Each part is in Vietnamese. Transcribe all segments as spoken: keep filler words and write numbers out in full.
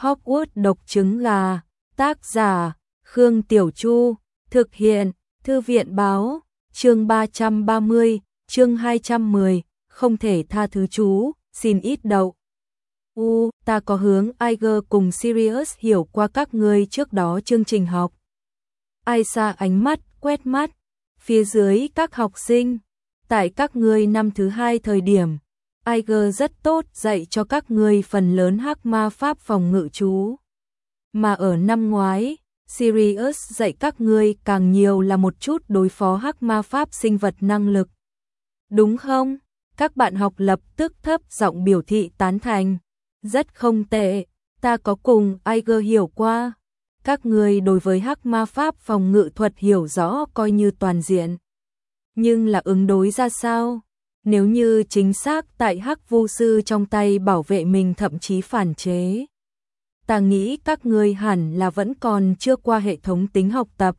Hogwarts độc trứng gà, tác giả Khương Tiểu Chu, thực hiện Thư viện báo, chương ba trăm ba mươi, chương hai trăm mười, không thể tha thứ chú, xin ít đậu. U, ta có hướng Iger cùng Sirius hiểu qua các ngươi trước đó chương trình học. Aisha ánh mắt, quét mắt, phía dưới các học sinh, tại các ngươi năm thứ hai thời điểm, Iger rất tốt dạy cho các ngươi phần lớn hắc ma pháp phòng ngự chú. Mà ở năm ngoái, Sirius dạy các ngươi càng nhiều là một chút đối phó hắc ma pháp sinh vật năng lực. Đúng không? Các bạn học lập tức thấp giọng biểu thị tán thành. Rất không tệ, ta có cùng Iger hiểu qua. Các ngươi đối với hắc ma pháp phòng ngự thuật hiểu rõ coi như toàn diện. Nhưng là ứng đối ra sao? Nếu như chính xác tại hắc vu sư trong tay bảo vệ mình thậm chí phản chế. Ta nghĩ các ngươi hẳn là vẫn còn chưa qua hệ thống tính học tập.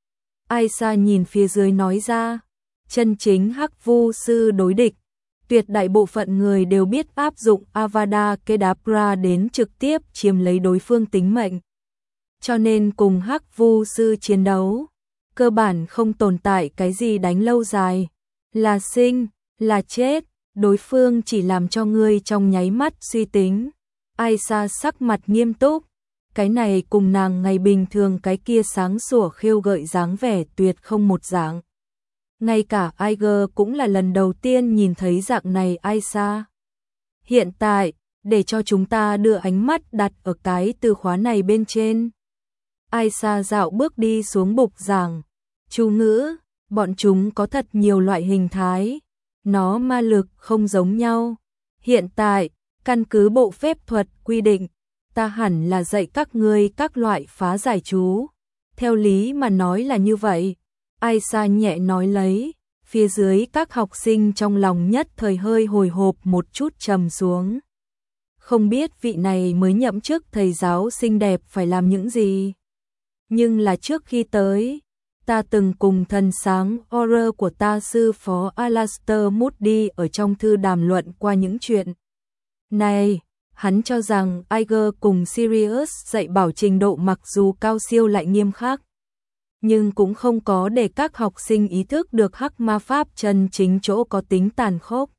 Aisha nhìn phía dưới nói ra, chân chính hắc vu sư đối địch. Tuyệt đại bộ phận người đều biết áp dụng Avada Kedavra đến trực tiếp chiếm lấy đối phương tính mệnh. Cho nên cùng hắc vu sư chiến đấu, cơ bản không tồn tại cái gì đánh lâu dài. Là sinh, là chết, đối phương chỉ làm cho ngươi trong nháy mắt suy tính. Aisha sắc mặt nghiêm túc, cái này cùng nàng ngày bình thường cái kia sáng sủa khêu gợi dáng vẻ tuyệt không một dạng. Ngay cả Iger cũng là lần đầu tiên nhìn thấy dạng này Aisha. Hiện tại, để cho chúng ta đưa ánh mắt đặt ở cái từ khóa này bên trên. Aisha dạo bước đi xuống bục giảng. Chú ngữ, bọn chúng có thật nhiều loại hình thái. Nó ma lực không giống nhau. Hiện tại, căn cứ bộ phép thuật quy định, ta hẳn là dạy các ngươi các loại phá giải chú. Theo lý mà nói là như vậy. Aisha nhẹ nói lấy, phía dưới các học sinh trong lòng nhất thời hơi hồi hộp một chút trầm xuống. Không biết vị này mới nhậm chức thầy giáo xinh đẹp phải làm những gì. Nhưng là trước khi tới, ta từng cùng thần sáng Auror của ta sư phó Alastor Moody ở trong thư đàm luận qua những chuyện này. Hắn cho rằng Iger cùng Sirius dạy bảo trình độ mặc dù cao siêu lại nghiêm khắc, nhưng cũng không có để các học sinh ý thức được hắc ma pháp chân chính chỗ có tính tàn khốc.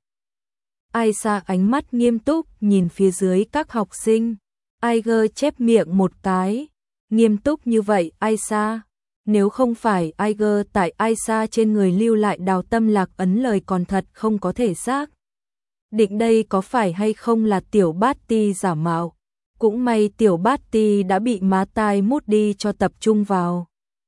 Aisha ánh mắt nghiêm túc nhìn phía dưới các học sinh. Iger chép miệng một cái. Nghiêm túc như vậy Aisha. Nếu không phải Iger tại Aisha trên người lưu lại đào tâm lạc ấn lời còn thật không có thể xác định đây có phải hay không là tiểu bát ti giả mạo. Cũng may tiểu bát ti đã bị má tai mút đi cho tập trung vào.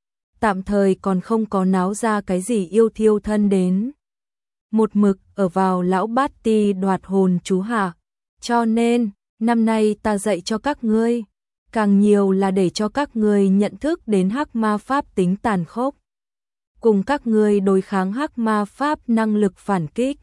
Tạm thời còn không có náo ra cái gì yêu thiêu thân đến. Một mực ở vào lão bát ti đoạt hồn chú hạ. Cho nên, năm nay ta dạy cho các ngươi, càng nhiều là để cho các ngươi nhận thức đến hắc ma pháp tính tàn khốc. Cùng các ngươi đối kháng hắc ma pháp năng lực phản kích.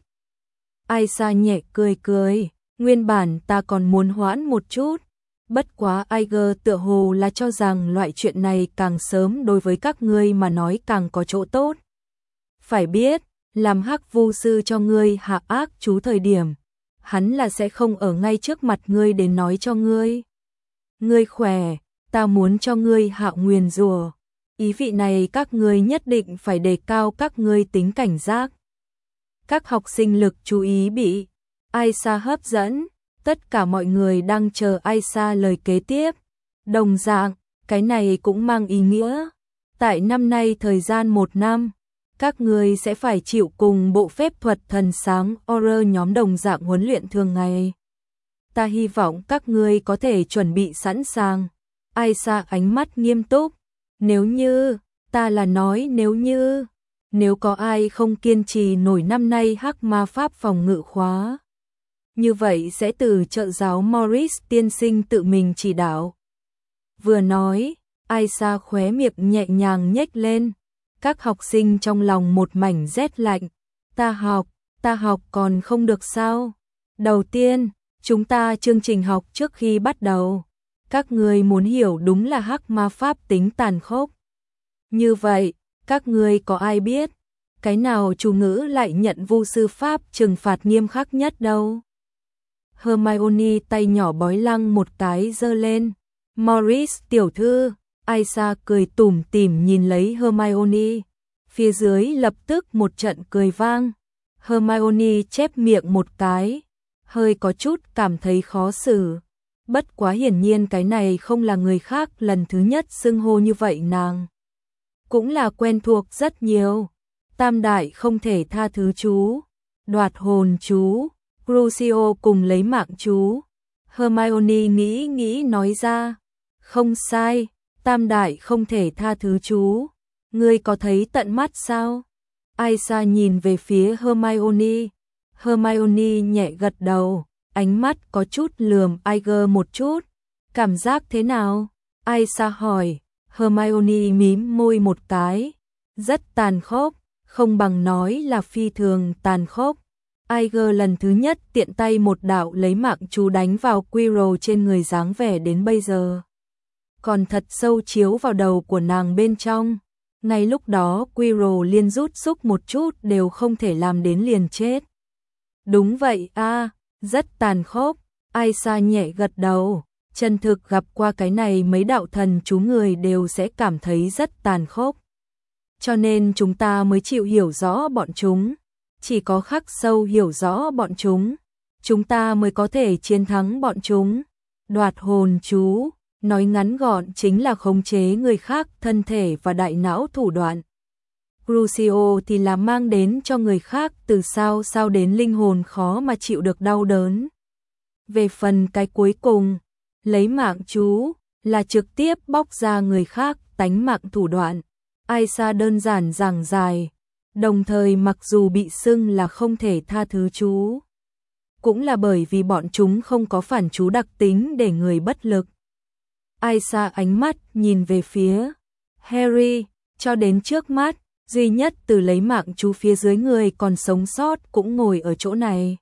Aisha nhẹ cười cười, nguyên bản ta còn muốn hoãn một chút. Bất quá Iger tựa hồ là cho rằng loại chuyện này càng sớm đối với các ngươi mà nói càng có chỗ tốt. Phải biết, làm hắc vu sư cho ngươi hạ ác chú thời điểm, hắn là sẽ không ở ngay trước mặt ngươi để nói cho ngươi. Ngươi khỏe, ta muốn cho ngươi hạ nguyền rủa. Ý vị này các ngươi nhất định phải đề cao các ngươi tính cảnh giác. Các học sinh lực chú ý bị Aisha hấp dẫn. Tất cả mọi người đang chờ Aisha lời kế tiếp. Đồng dạng, cái này cũng mang ý nghĩa. Tại năm nay thời gian một năm, các người sẽ phải chịu cùng bộ phép thuật thần sáng Auror nhóm đồng dạng huấn luyện thường ngày. Ta hy vọng các ngươi có thể chuẩn bị sẵn sàng. Aisha ánh mắt nghiêm túc. Nếu như, ta là nói nếu như, nếu có ai không kiên trì nổi năm nay hắc ma pháp phòng ngự khóa, như vậy sẽ từ trợ giáo Morris tiên sinh tự mình chỉ đạo. Vừa nói, Aisha khóe miệng nhẹ nhàng nhếch lên. Các học sinh trong lòng một mảnh rét lạnh. Ta học, ta học còn không được sao? Đầu tiên, chúng ta chương trình học trước khi bắt đầu. Các người muốn hiểu đúng là hắc ma pháp tính tàn khốc. Như vậy, các người có ai biết, cái nào chú ngữ lại nhận vu sư pháp trừng phạt nghiêm khắc nhất đâu? Hermione tay nhỏ bói lăng một cái giơ lên. Morris tiểu thư, Aisha cười tủm tỉm nhìn lấy Hermione. Phía dưới lập tức một trận cười vang. Hermione chép miệng một cái, hơi có chút cảm thấy khó xử. Bất quá hiển nhiên cái này không là người khác lần thứ nhất xưng hô như vậy nàng. Cũng là quen thuộc rất nhiều. Tam đại không thể tha thứ chú, đoạt hồn chú, Crucio cùng lấy mạng chú. Hermione nghĩ nghĩ nói ra, không sai, tam đại không thể tha thứ chú. Ngươi có thấy tận mắt sao? Aisha nhìn về phía Hermione. Hermione nhẹ gật đầu, ánh mắt có chút lườm Iger một chút. Cảm giác thế nào? Aisha hỏi. Hermione mím môi một cái. Rất tàn khốc, không bằng nói là phi thường tàn khốc. Iger lần thứ nhất tiện tay một đạo lấy mạng chú đánh vào Quirrell trên người dáng vẻ đến bây giờ. Còn thật sâu chiếu vào đầu của nàng bên trong. Ngay lúc đó Quirrell liên rút xúc một chút đều không thể làm đến liền chết. Đúng vậy a, rất tàn khốc. Aisha nhẹ gật đầu. Chân thực gặp qua cái này mấy đạo thần chú người đều sẽ cảm thấy rất tàn khốc. Cho nên chúng ta mới chịu hiểu rõ bọn chúng. Chỉ có khắc sâu hiểu rõ bọn chúng, chúng ta mới có thể chiến thắng bọn chúng. Đoạt hồn chú, nói ngắn gọn chính là khống chế người khác thân thể và đại não thủ đoạn. Crucio thì là mang đến cho người khác từ sao sao đến linh hồn khó mà chịu được đau đớn. Về phần cái cuối cùng, lấy mạng chú, là trực tiếp bóc ra người khác tánh mạng thủ đoạn. Aisha đơn giản giảng dài. Đồng thời mặc dù bị xưng là không thể tha thứ chú, cũng là bởi vì bọn chúng không có phản chú đặc tính để người bất lực. Aisha ánh mắt nhìn về phía Harry, cho đến trước mắt, duy nhất từ lấy mạng chú phía dưới người còn sống sót cũng ngồi ở chỗ này.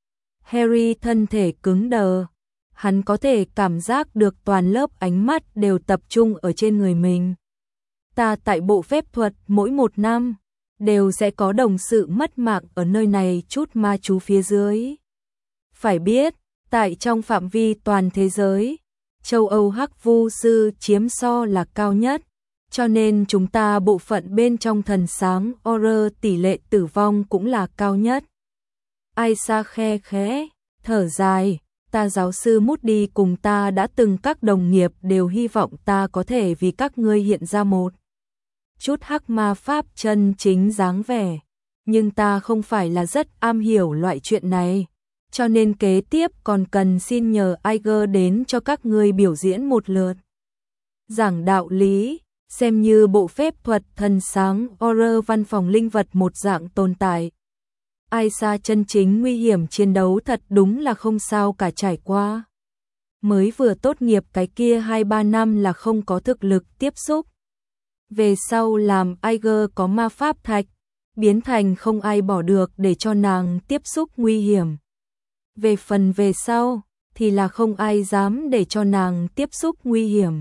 Harry thân thể cứng đờ, hắn có thể cảm giác được toàn lớp ánh mắt đều tập trung ở trên người mình. Ta tại bộ phép thuật mỗi một năm đều sẽ có đồng sự mất mạng ở nơi này chút ma chú phía dưới. Phải biết, tại trong phạm vi toàn thế giới, châu Âu hắc vu sư chiếm so là cao nhất, cho nên chúng ta bộ phận bên trong thần sáng Auror tỷ lệ tử vong cũng là cao nhất. Aisha khe khẽ, thở dài, ta giáo sư Moody cùng ta đã từng các đồng nghiệp đều hy vọng ta có thể vì các ngươi hiện ra một chút hắc ma pháp chân chính dáng vẻ, nhưng ta không phải là rất am hiểu loại chuyện này, cho nên kế tiếp còn cần xin nhờ Iger đến cho các ngươi biểu diễn một lượt. Giảng đạo lý, xem như bộ phép thuật thần sáng Auror văn phòng linh vật một dạng tồn tại. Aisha chân chính nguy hiểm chiến đấu thật đúng là không sao cả trải qua. Mới vừa tốt nghiệp cái kia hai ba năm là không có thực lực tiếp xúc. Về sau làm Iger có ma pháp thạch, biến thành không ai bỏ được để cho nàng tiếp xúc nguy hiểm. Về phần về sau, thì là không ai dám để cho nàng tiếp xúc nguy hiểm.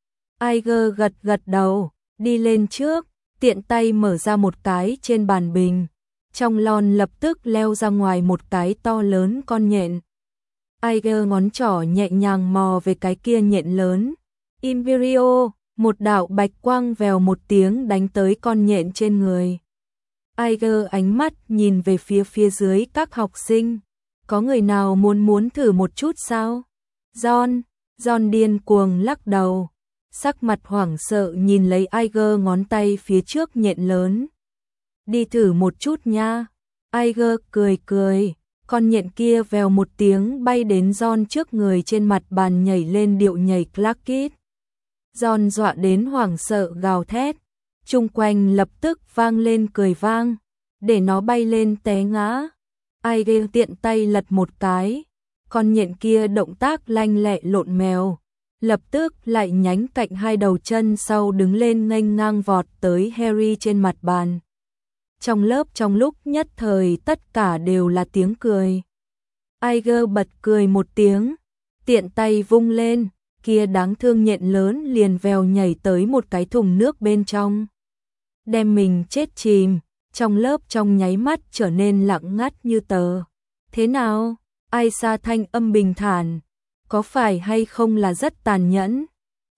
Iger gật gật đầu, đi lên trước, tiện tay mở ra một cái trên bàn bình. Trong lon lập tức leo ra ngoài một cái to lớn con nhện. Iger ngón trỏ nhẹ nhàng mò về cái kia nhện lớn. Imperio, một đạo bạch quang vèo một tiếng đánh tới con nhện trên người. Iger ánh mắt nhìn về phía phía dưới các học sinh. Có người nào muốn muốn thử một chút sao? John, John điên cuồng lắc đầu. Sắc mặt hoảng sợ nhìn lấy Iger ngón tay phía trước nhện lớn. Đi thử một chút nha. Iger cười cười. Con nhện kia vèo một tiếng bay đến John trước người trên mặt bàn nhảy lên điệu nhảy clackit. John dọa đến hoảng sợ gào thét. Chung quanh lập tức vang lên cười vang. Để nó bay lên té ngã. Iger tiện tay lật một cái. Con nhện kia động tác lanh lẹ lộn mèo. Lập tức lại nhánh cạnh hai đầu chân sau đứng lên nghênh ngang vọt tới Harry trên mặt bàn. Trong lớp trong lúc nhất thời tất cả đều là tiếng cười. Iger bật cười một tiếng, tiện tay vung lên, kia đáng thương nhện lớn liền vèo nhảy tới một cái thùng nước bên trong. Đem mình chết chìm, trong lớp trong nháy mắt trở nên lặng ngắt như tờ. Thế nào? Aisha thanh âm bình thản, có phải hay không là rất tàn nhẫn?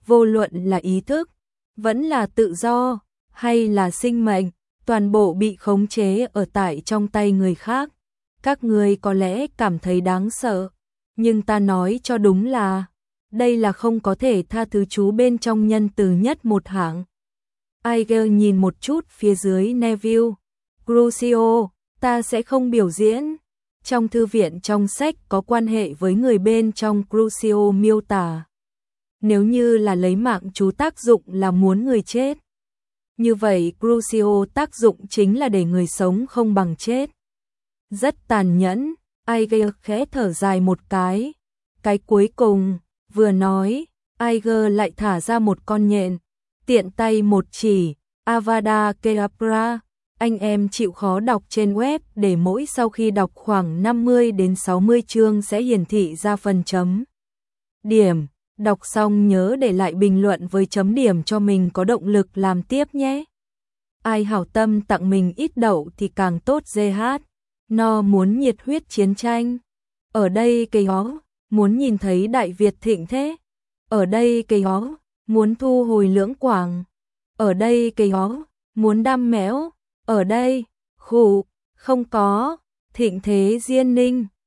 vô luận là ý thức, vẫn là tự do, hay là sinh mệnh, toàn bộ bị khống chế ở tại trong tay người khác. Các ngươi có lẽ cảm thấy đáng sợ, nhưng ta nói cho đúng là, đây là không có thể tha thứ chú bên trong nhân từ nhất một hạng. Iger nhìn một chút phía dưới Neville. Crucio, ta sẽ không biểu diễn. Trong thư viện trong sách có quan hệ với người bên trong Crucio miêu tả. Nếu như là lấy mạng chú tác dụng là muốn người chết. Như vậy Crucio tác dụng chính là để người sống không bằng chết. Rất tàn nhẫn, Iger khẽ thở dài một cái. Cái cuối cùng, vừa nói, Iger lại thả ra một con nhện. Tiện tay một chỉ, Avada Kedavra. Anh em chịu khó đọc trên web để mỗi sau khi đọc khoảng năm mươi đến sáu mươi chương sẽ hiển thị ra phần chấm điểm. Đọc xong nhớ để lại bình luận với chấm điểm cho mình có động lực làm tiếp nhé. Ai hảo tâm tặng mình ít đậu thì càng tốt giê hát. No muốn nhiệt huyết chiến tranh. Ở đây cây ó, muốn nhìn thấy Đại Việt thịnh thế. Ở đây cây ó, muốn thu hồi Lưỡng Quảng. Ở đây cây ó, muốn đam méo. Ở đây, khủ, không có, thịnh thế Diên Ninh.